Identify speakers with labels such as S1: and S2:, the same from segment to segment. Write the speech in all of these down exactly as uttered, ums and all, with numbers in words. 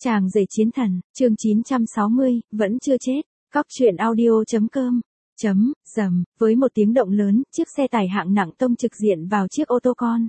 S1: Chàng rể chiến thần, chương chín trăm sáu mươi, vẫn chưa chết. Cóc truyện audio.com. Chấm, rầm, với một tiếng động lớn, chiếc xe tải hạng nặng tông trực diện vào chiếc ô tô con.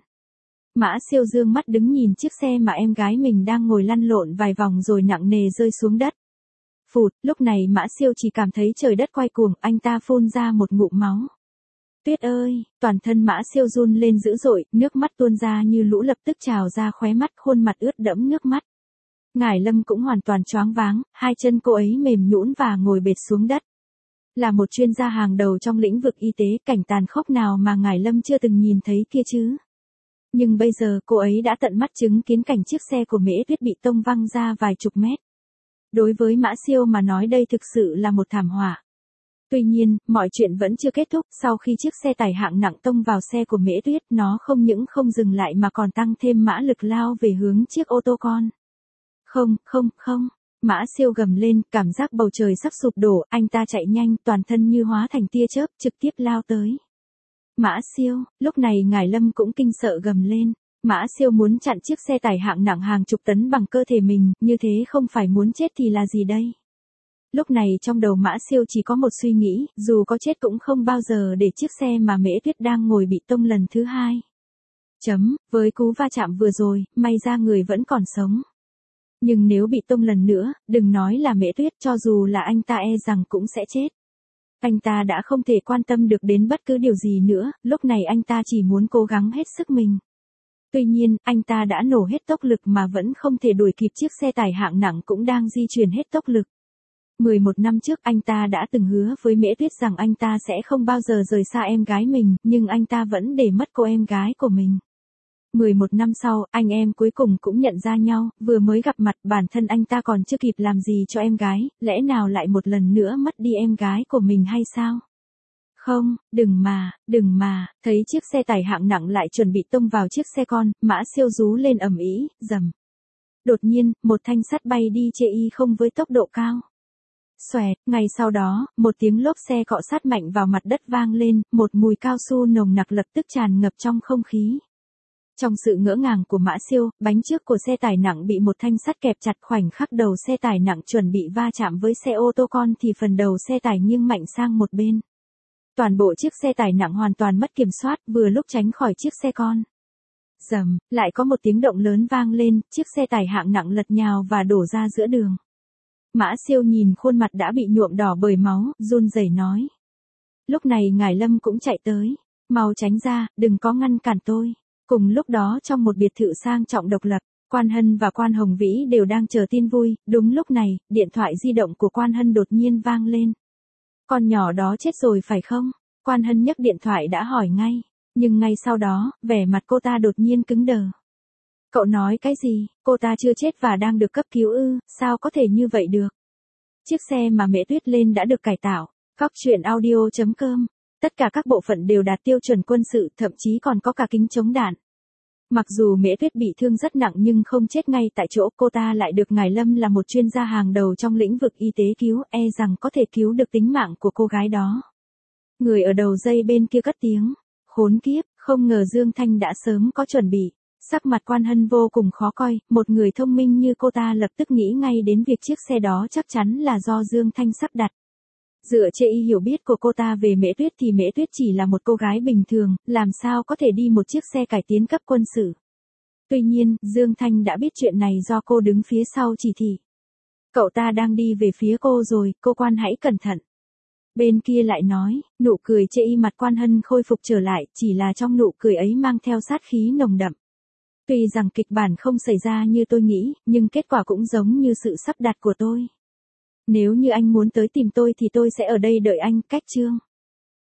S1: Mã Siêu dương mắt đứng nhìn chiếc xe mà em gái mình đang ngồi lăn lộn vài vòng rồi nặng nề rơi xuống đất. Phụt, lúc này Mã Siêu chỉ cảm thấy trời đất quay cuồng, anh ta phun ra một ngụm máu. Tuyết ơi, toàn thân Mã Siêu run lên dữ dội, nước mắt tuôn ra như lũ lập tức trào ra khóe mắt, khuôn mặt ướt đẫm nước mắt. Ngải Lâm cũng hoàn toàn choáng váng, hai chân cô ấy mềm nhũn và ngồi bệt xuống đất. Là một chuyên gia hàng đầu trong lĩnh vực y tế, cảnh tàn khốc nào mà Ngải Lâm chưa từng nhìn thấy kia chứ. Nhưng bây giờ cô ấy đã tận mắt chứng kiến cảnh chiếc xe của Mễ Tuyết bị tông văng ra vài chục mét. Đối với Mã Siêu mà nói đây thực sự là một thảm họa. Tuy nhiên, mọi chuyện vẫn chưa kết thúc, sau khi chiếc xe tải hạng nặng tông vào xe của Mễ Tuyết, nó không những không dừng lại mà còn tăng thêm mã lực lao về hướng chiếc ô tô con. Không, không, không. Mã Siêu gầm lên, cảm giác bầu trời sắp sụp đổ, anh ta chạy nhanh, toàn thân như hóa thành tia chớp, trực tiếp lao tới. Mã Siêu, lúc này Ngải Lâm cũng kinh sợ gầm lên. Mã Siêu muốn chặn chiếc xe tải hạng nặng hàng chục tấn bằng cơ thể mình, như thế không phải muốn chết thì là gì đây? Lúc này trong đầu Mã Siêu chỉ có một suy nghĩ, dù có chết cũng không bao giờ để chiếc xe mà Mễ Tuyết đang ngồi bị tông lần thứ hai. Chấm, với cú va chạm vừa rồi, may ra người vẫn còn sống. Nhưng nếu bị tông lần nữa, đừng nói là Mễ Tuyết, cho dù là anh ta e rằng cũng sẽ chết. Anh ta đã không thể quan tâm được đến bất cứ điều gì nữa, lúc này anh ta chỉ muốn cố gắng hết sức mình. Tuy nhiên, anh ta đã nổ hết tốc lực mà vẫn không thể đuổi kịp chiếc xe tải hạng nặng cũng đang di chuyển hết tốc lực. mười một năm trước anh ta đã từng hứa với Mễ Tuyết rằng anh ta sẽ không bao giờ rời xa em gái mình, nhưng anh ta vẫn để mất cô em gái của mình. mười một năm sau, anh em cuối cùng cũng nhận ra nhau, vừa mới gặp mặt bản thân anh ta còn chưa kịp làm gì cho em gái, lẽ nào lại một lần nữa mất đi em gái của mình hay sao? Không, đừng mà, đừng mà, thấy chiếc xe tải hạng nặng lại chuẩn bị tông vào chiếc xe con, Mã Siêu rú lên ầm ĩ, rầm. Đột nhiên, một thanh sắt bay đi chê y không với tốc độ cao. Xoẹt, ngay sau đó, một tiếng lốp xe cọ sát mạnh vào mặt đất vang lên, một mùi cao su nồng nặc lập tức tràn ngập trong không khí. Trong sự ngỡ ngàng của Mã Siêu, bánh trước của xe tải nặng bị một thanh sắt kẹp chặt, khoảnh khắc đầu xe tải nặng chuẩn bị va chạm với xe ô tô con thì phần đầu xe tải nghiêng mạnh sang một bên. Toàn bộ chiếc xe tải nặng hoàn toàn mất kiểm soát, vừa lúc tránh khỏi chiếc xe con. Rầm, lại có một tiếng động lớn vang lên, chiếc xe tải hạng nặng lật nhào và đổ ra giữa đường. Mã Siêu nhìn khuôn mặt đã bị nhuộm đỏ bởi máu, run rẩy nói. Lúc này Ngải Lâm cũng chạy tới. Mau tránh ra, đừng có ngăn cản tôi. Cùng lúc đó trong một biệt thự sang trọng độc lập, Quan Hân và Quan Hồng Vĩ đều đang chờ tin vui. Đúng lúc này, điện thoại di động của Quan Hân đột nhiên vang lên. Con nhỏ đó chết rồi phải không? Quan Hân nhấc điện thoại đã hỏi ngay. Nhưng ngay sau đó, vẻ mặt cô ta đột nhiên cứng đờ. Cậu nói cái gì? Cô ta chưa chết và đang được cấp cứu ư? Sao có thể như vậy được? Chiếc xe mà Mễ Tuyết lên đã được cải tạo. Cóc truyện audio.com. Tất cả các bộ phận đều đạt tiêu chuẩn quân sự, thậm chí còn có cả kính chống đạn. Mặc dù Mễ Tuyết bị thương rất nặng nhưng không chết ngay tại chỗ, cô ta lại được Ngải Lâm là một chuyên gia hàng đầu trong lĩnh vực y tế cứu, e rằng có thể cứu được tính mạng của cô gái đó. Người ở đầu dây bên kia cất tiếng. Khốn kiếp, không ngờ Dương Thanh đã sớm có chuẩn bị. Sắc mặt Quan Hân vô cùng khó coi, một người thông minh như cô ta lập tức nghĩ ngay đến việc chiếc xe đó chắc chắn là do Dương Thanh sắp đặt. Dựa trên y hiểu biết của cô ta về Mễ Tuyết thì Mễ Tuyết chỉ là một cô gái bình thường, làm sao có thể đi một chiếc xe cải tiến cấp quân sự. Tuy nhiên, Dương Thanh đã biết chuyện này do cô đứng phía sau chỉ thị. Cậu ta đang đi về phía cô rồi, cô Quan hãy cẩn thận. Bên kia lại nói, nụ cười trên y mặt Quan Hân khôi phục trở lại, chỉ là trong nụ cười ấy mang theo sát khí nồng đậm. Tuy rằng kịch bản không xảy ra như tôi nghĩ, nhưng kết quả cũng giống như sự sắp đặt của tôi. Nếu như anh muốn tới tìm tôi thì tôi sẽ ở đây đợi anh, cách chương.